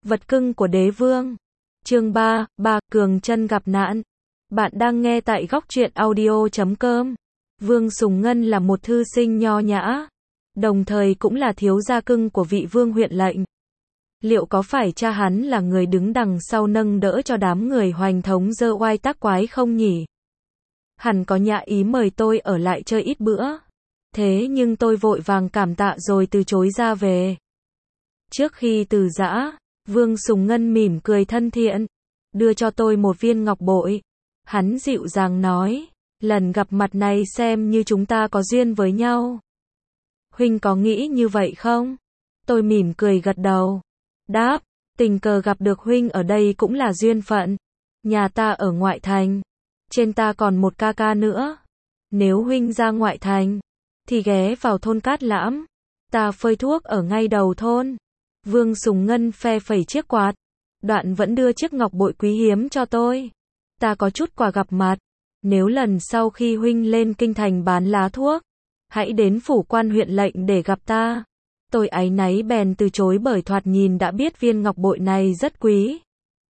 Vật cưng của đế vương. Chương 3, Cường Chân gặp nạn. Bạn đang nghe tại góc truyện audio.com. Vương Sùng Ngân là một thư sinh nho nhã, đồng thời cũng là thiếu gia cưng của vị vương huyện lệnh. Liệu có phải cha hắn là người đứng đằng sau nâng đỡ cho đám người Hoành Thống dơ oai tác quái không nhỉ? Hẳn có nhã ý mời tôi ở lại chơi ít bữa. Thế nhưng tôi vội vàng cảm tạ rồi từ chối ra về. Trước khi từ giã, Vương Sùng Ngân mỉm cười thân thiện, đưa cho tôi một viên ngọc bội. Hắn dịu dàng nói, lần gặp mặt này xem như chúng ta có duyên với nhau. Huynh có nghĩ như vậy không? Tôi mỉm cười gật đầu. Đáp, tình cờ gặp được huynh ở đây cũng là duyên phận. Nhà ta ở ngoại thành. Trên ta còn một ca ca nữa. Nếu huynh ra ngoại thành, thì ghé vào thôn Cát Lãm. Ta phơi thuốc ở ngay đầu thôn. Vương Sùng Ngân phe phẩy chiếc quạt. Đoạn vẫn đưa chiếc ngọc bội quý hiếm cho tôi. Ta có chút quà gặp mặt. Nếu lần sau khi huynh lên kinh thành bán lá thuốc, hãy đến phủ quan huyện lệnh để gặp ta. Tôi áy náy bèn từ chối bởi thoạt nhìn đã biết viên ngọc bội này rất quý.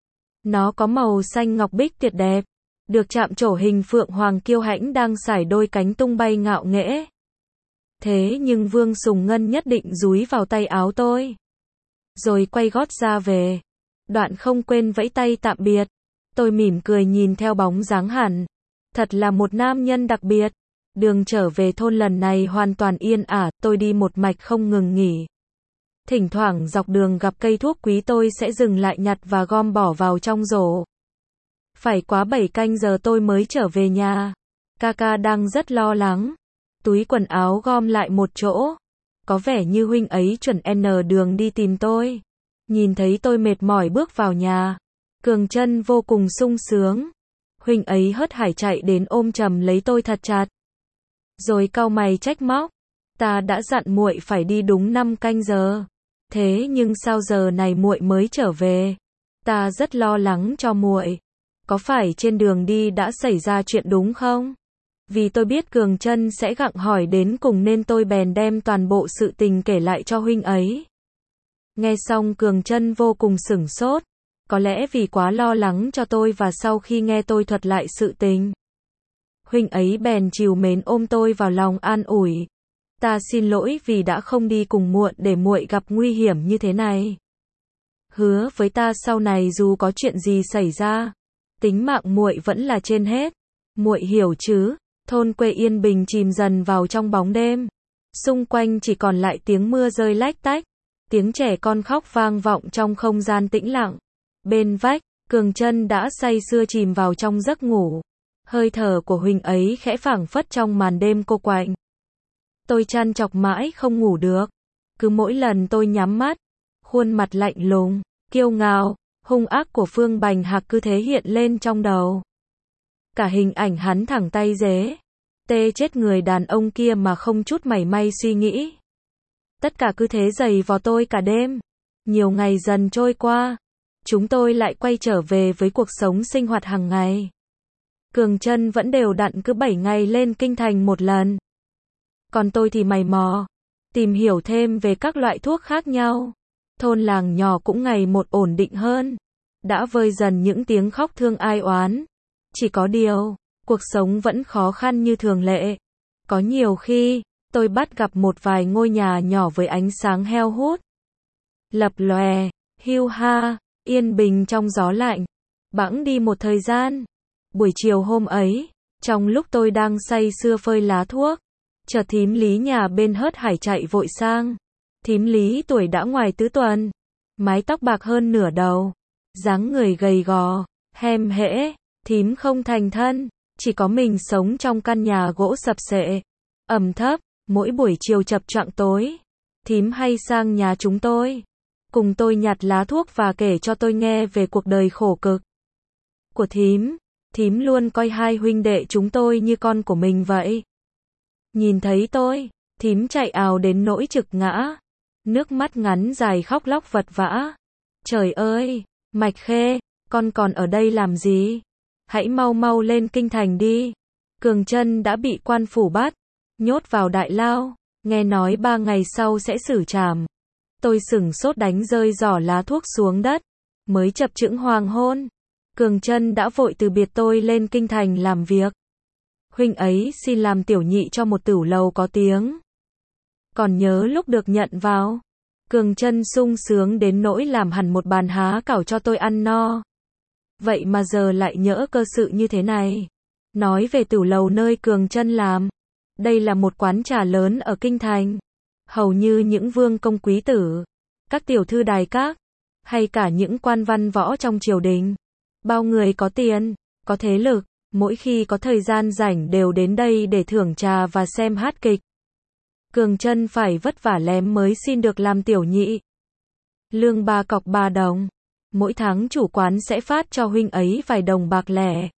Nó có màu xanh ngọc bích tuyệt đẹp, được chạm trổ hình phượng hoàng kiêu hãnh đang sải đôi cánh tung bay ngạo nghễ. Thế nhưng Vương Sùng Ngân nhất định dúi vào tay áo tôi, rồi quay gót ra về. Đoạn không quên vẫy tay tạm biệt. Tôi mỉm cười nhìn theo bóng dáng hẳn. Thật là một nam nhân đặc biệt. Đường trở về thôn lần này hoàn toàn yên ả, tôi đi một mạch không ngừng nghỉ. Thỉnh thoảng dọc đường gặp cây thuốc quý tôi sẽ dừng lại nhặt và gom bỏ vào trong rổ. Phải quá 7 canh giờ tôi mới trở về nhà. Ca đang rất lo lắng. Túi quần áo gom lại một chỗ. Có vẻ như huynh ấy chuẩn N đường đi tìm tôi. Nhìn thấy tôi mệt mỏi bước vào nhà, Cường Chân vô cùng sung sướng. Huynh ấy hớt hải chạy đến ôm chầm lấy tôi thật chặt. Rồi cau mày trách móc, ta đã dặn muội phải đi đúng 5 canh giờ. Thế nhưng sao giờ này muội mới trở về? Ta rất lo lắng cho muội. Có phải trên đường đi đã xảy ra chuyện đúng không? Vì tôi biết Cường Chân sẽ gặng hỏi đến cùng nên tôi bèn đem toàn bộ sự tình kể lại cho huynh ấy. Nghe xong Cường Chân vô cùng sửng sốt. Có lẽ vì quá lo lắng cho tôi và sau khi nghe tôi thuật lại sự tình, huynh ấy bèn trìu mến ôm tôi vào lòng an ủi. Ta xin lỗi vì đã không đi cùng muội để muội gặp nguy hiểm như thế này. Hứa với ta sau này dù có chuyện gì xảy ra, tính mạng muội vẫn là trên hết. Muội hiểu chứ? Thôn quê yên bình chìm dần vào trong bóng đêm. Xung quanh chỉ còn lại tiếng mưa rơi lách tách, tiếng trẻ con khóc vang vọng trong không gian tĩnh lặng. Bên vách, Cường Chân đã say sưa chìm vào trong giấc ngủ. Hơi thở của huynh ấy khẽ phảng phất trong màn đêm cô quạnh. Tôi trằn trọc mãi không ngủ được. Cứ mỗi lần tôi nhắm mắt, khuôn mặt lạnh lùng, kiêu ngạo, hung ác của Phương Bành Hạc cứ thế hiện lên trong đầu. Cả hình ảnh hắn thẳng tay dế, tê chết người đàn ông kia mà không chút mảy may suy nghĩ. Tất cả cứ thế giày vò tôi cả đêm. Nhiều ngày dần trôi qua, chúng tôi lại quay trở về với cuộc sống sinh hoạt hàng ngày. Cường Chân vẫn đều đặn cứ 7 ngày lên kinh thành một lần. Còn tôi thì mày mò, tìm hiểu thêm về các loại thuốc khác nhau. Thôn làng nhỏ cũng ngày một ổn định hơn. Đã vơi dần những tiếng khóc thương ai oán. Chỉ có điều, cuộc sống vẫn khó khăn như thường lệ. Có nhiều khi, tôi bắt gặp một vài ngôi nhà nhỏ với ánh sáng heo hút, lập lòe, hiu ha, yên bình trong gió lạnh. Bẵng đi một thời gian. Buổi chiều hôm ấy, trong lúc tôi đang say sưa phơi lá thuốc, chợt thím Lý nhà bên hớt hải chạy vội sang. Thím Lý tuổi đã ngoài tứ tuần, mái tóc bạc hơn nửa đầu, dáng người gầy gò, hem hễ. Thím không thành thân, chỉ có mình sống trong căn nhà gỗ sập xệ, ẩm thấp. Mỗi buổi chiều chập choạng tối, thím hay sang nhà chúng tôi, cùng tôi nhặt lá thuốc và kể cho tôi nghe về cuộc đời khổ cực của thím. Thím luôn coi hai huynh đệ chúng tôi như con của mình vậy. Nhìn thấy tôi, thím chạy ào đến nỗi trực ngã, nước mắt ngắn dài khóc lóc vật vã. Trời ơi, Mạch Khê, con còn ở đây làm gì? Hãy mau mau lên kinh thành đi. Cường Chân đã bị quan phủ bắt, nhốt vào đại lao, nghe nói 3 ngày sau sẽ xử trảm. Tôi sửng sốt đánh rơi giỏ lá thuốc xuống đất. Mới chập chững hoàng hôn. Cường Trân đã vội từ biệt tôi lên kinh thành làm việc. Huynh ấy xin làm tiểu nhị cho một tửu lầu có tiếng. Còn nhớ lúc được nhận vào. Cường Trân sung sướng đến nỗi làm hẳn một bàn há cảo cho tôi ăn no. Vậy mà giờ lại nhỡ cơ sự như thế này. Nói về tửu lầu nơi Cường Trân làm. Đây là một quán trà lớn ở kinh thành. Hầu như những vương công quý tử, các tiểu thư đài các, hay cả những quan văn võ trong triều đình, bao người có tiền, có thế lực, mỗi khi có thời gian rảnh đều đến đây để thưởng trà và xem hát kịch. Cường Trân phải vất vả lắm mới xin được làm tiểu nhị. Lương 3 cọc 3 đồng. Mỗi tháng chủ quán sẽ phát cho huynh ấy vài đồng bạc lẻ.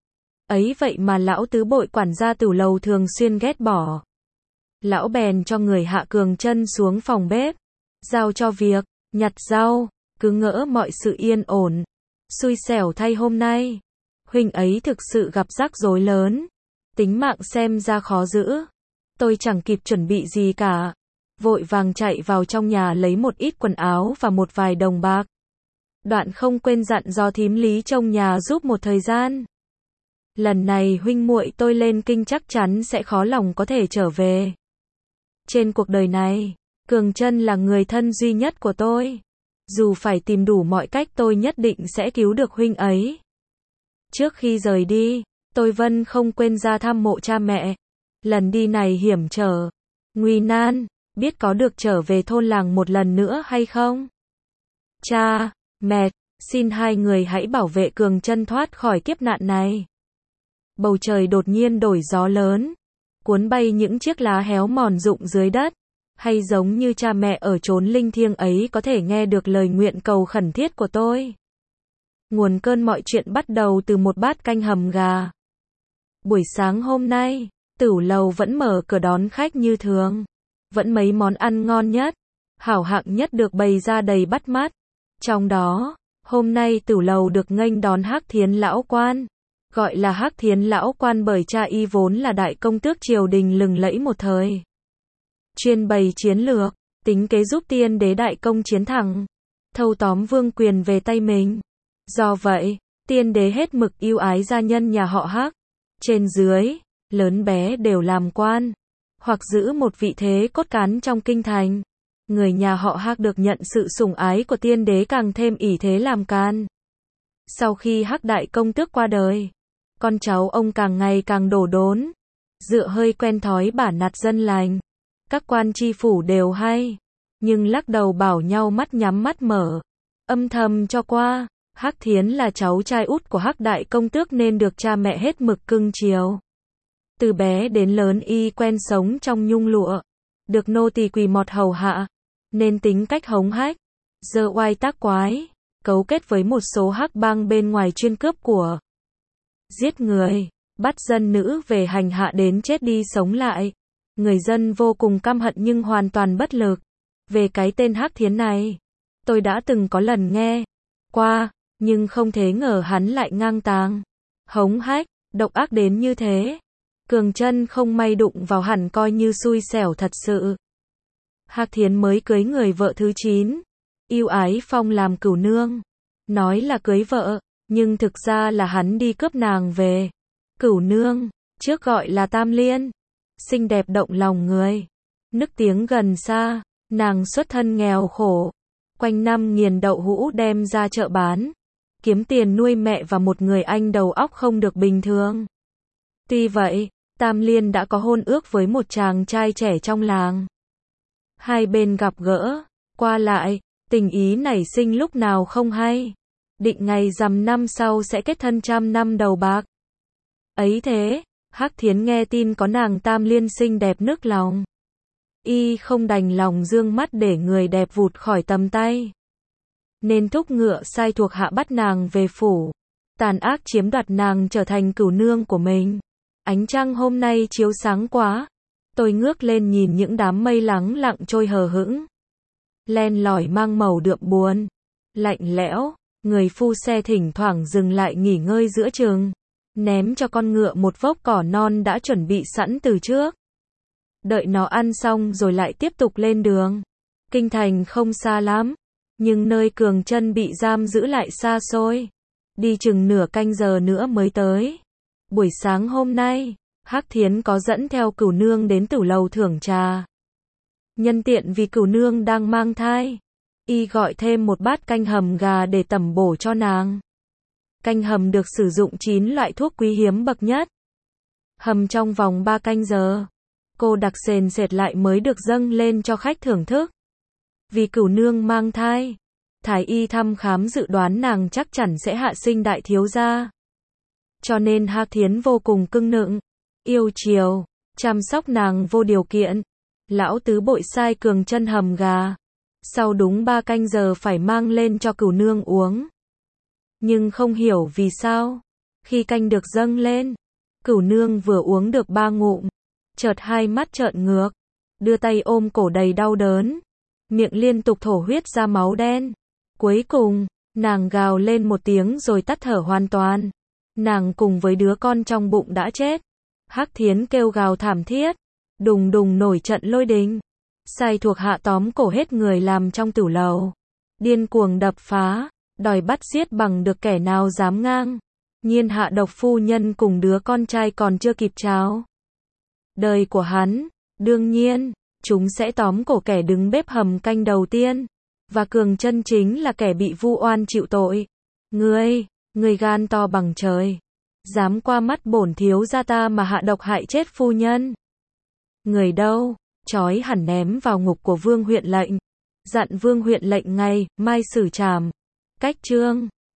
Ấy vậy mà lão tứ bội quản gia tửu lầu thường xuyên ghét bỏ. Lão bèn cho người hạ Cường Trân xuống phòng bếp, giao cho việc nhặt rau, cứ ngỡ mọi sự yên ổn. Xui xẻo thay hôm nay, huynh ấy thực sự gặp rắc rối lớn. Tính mạng xem ra khó giữ. Tôi chẳng kịp chuẩn bị gì cả, vội vàng chạy vào trong nhà lấy một ít quần áo và một vài đồng bạc. Đoạn không quên dặn dò thím Lý trông nhà giúp một thời gian. Lần này huynh muội tôi lên kinh chắc chắn sẽ khó lòng có thể trở về. Trên cuộc đời này, Cường Trân là người thân duy nhất của tôi. Dù phải tìm đủ mọi cách tôi nhất định sẽ cứu được huynh ấy. Trước khi rời đi, tôi Vân không quên ra thăm mộ cha mẹ. Lần đi này hiểm trở, nguy nan, biết có được trở về thôn làng một lần nữa hay không? Cha, mẹ, xin hai người hãy bảo vệ Cường Trân thoát khỏi kiếp nạn này. Bầu trời đột nhiên đổi gió lớn, cuốn bay những chiếc lá héo mòn rụng dưới đất. Hay giống như cha mẹ ở chốn linh thiêng ấy có thể nghe được lời nguyện cầu khẩn thiết của tôi. Nguồn cơn mọi chuyện bắt đầu từ một bát canh hầm gà. Buổi sáng hôm nay, tửu lầu vẫn mở cửa đón khách như thường. Vẫn mấy món ăn ngon nhất, hảo hạng nhất được bày ra đầy bắt mắt. Trong đó, hôm nay tửu lầu được nghênh đón Hắc Thiến lão quan. Gọi là Hắc Thiến lão quan bởi cha y vốn là đại công tước triều đình lừng lẫy một thời. Chuyên bày chiến lược, tính kế giúp tiên đế đại công chiến thắng, thâu tóm vương quyền về tay mình. Do vậy, tiên đế hết mực yêu ái gia nhân nhà họ Hắc. Trên dưới, lớn bé đều làm quan, hoặc giữ một vị thế cốt cán trong kinh thành. Người nhà họ Hắc được nhận sự sủng ái của tiên đế càng thêm ỷ thế làm can. Sau khi Hắc đại công tước qua đời, con cháu ông càng ngày càng đổ đốn. Dựa hơi quen thói bản nạt dân lành. Các quan tri phủ đều hay, nhưng lắc đầu bảo nhau mắt nhắm mắt mở, âm thầm cho qua. Hắc Thiến là cháu trai út của Hắc đại công tước nên được cha mẹ hết mực cưng chiều. Từ bé đến lớn y quen sống trong nhung lụa, được nô tỳ quỳ mọt hầu hạ, nên tính cách hống hách, dơ oai tác quái, cấu kết với một số hắc bang bên ngoài chuyên cướp của, giết người, bắt dân nữ về hành hạ đến chết đi sống lại. Người dân vô cùng căm hận nhưng hoàn toàn bất lực. Về cái tên Hắc Thiến này, tôi đã từng có lần nghe qua, nhưng không thể ngờ hắn lại ngang tàng, hống hách, độc ác đến như thế. Cường Trân không may đụng vào hẳn coi như xui xẻo thật sự. Hắc Thiến mới cưới người vợ thứ 9, yêu ái phong làm cửu nương. Nói là cưới vợ, nhưng thực ra là hắn đi cướp nàng về. Cửu nương, trước gọi là Tam Liên, xinh đẹp động lòng người. Nức tiếng gần xa, nàng xuất thân nghèo khổ, quanh năm nghiền đậu hũ đem ra chợ bán, kiếm tiền nuôi mẹ và một người anh đầu óc không được bình thường. Tuy vậy, Tam Liên đã có hôn ước với một chàng trai trẻ trong làng. Hai bên gặp gỡ, qua lại, tình ý nảy sinh lúc nào không hay. Định ngày rằm năm sau sẽ kết thân 100 năm đầu bạc. Ấy thế, Hắc Thiến nghe tin có nàng Tam Liên xinh đẹp nức lòng. Y không đành lòng dương mắt để người đẹp vụt khỏi tầm tay. Nên thúc ngựa sai thuộc hạ bắt nàng về phủ. Tàn ác chiếm đoạt nàng trở thành cửu nương của mình. Ánh trăng hôm nay chiếu sáng quá. Tôi ngước lên nhìn những đám mây lắng lặng trôi hờ hững. Len lỏi mang màu đượm buồn. Lạnh lẽo, người phu xe thỉnh thoảng dừng lại nghỉ ngơi giữa chừng. Ném cho con ngựa một vốc cỏ non đã chuẩn bị sẵn từ trước. Đợi nó ăn xong rồi lại tiếp tục lên đường. Kinh thành không xa lắm, nhưng nơi Cường Chân bị giam giữ lại xa xôi. Đi chừng nửa canh giờ nữa mới tới. Buổi sáng hôm nay, Hắc Thiến có dẫn theo Cửu Nương đến tử lầu thưởng trà. Nhân tiện vì Cửu Nương đang mang thai, y gọi thêm một bát canh hầm gà để tẩm bổ cho nàng. Canh hầm được sử dụng 9 loại thuốc quý hiếm bậc nhất. Hầm trong vòng 3 canh giờ, cô đặc sền sệt lại mới được dâng lên cho khách thưởng thức. Vì Cửu Nương mang thai, thái y thăm khám dự đoán nàng chắc chắn sẽ hạ sinh đại thiếu gia. Cho nên Hắc Thiến vô cùng cưng nựng, yêu chiều, chăm sóc nàng vô điều kiện. Lão tứ bội sai Cường Chân hầm gà, sau đúng 3 canh giờ phải mang lên cho Cửu Nương uống. Nhưng không hiểu vì sao, khi canh được dâng lên, Cửu Nương vừa uống được 3 ngụm, chợt hai mắt trợn ngược, đưa tay ôm cổ đầy đau đớn, miệng liên tục thổ huyết ra máu đen. Cuối cùng, nàng gào lên một tiếng rồi tắt thở hoàn toàn. Nàng cùng với đứa con trong bụng đã chết. Hắc Thiến kêu gào thảm thiết, đùng đùng nổi trận lôi đình. Sai thuộc hạ tóm cổ hết người làm trong tử lầu, điên cuồng đập phá, đòi bắt giết bằng được kẻ nào dám ngang. Nhiên hạ độc phu nhân cùng đứa con trai còn chưa kịp chào đời của hắn, đương nhiên, chúng sẽ tóm cổ kẻ đứng bếp hầm canh đầu tiên. Và Cường Chân chính là kẻ bị vu oan chịu tội. Ngươi gan to bằng trời, dám qua mắt bổn thiếu gia ta mà hạ độc hại chết phu nhân. Người đâu, trói hẳn ném vào ngục của Vương huyện lệnh. Dặn Vương huyện lệnh ngay, mai xử trảm. Cách chương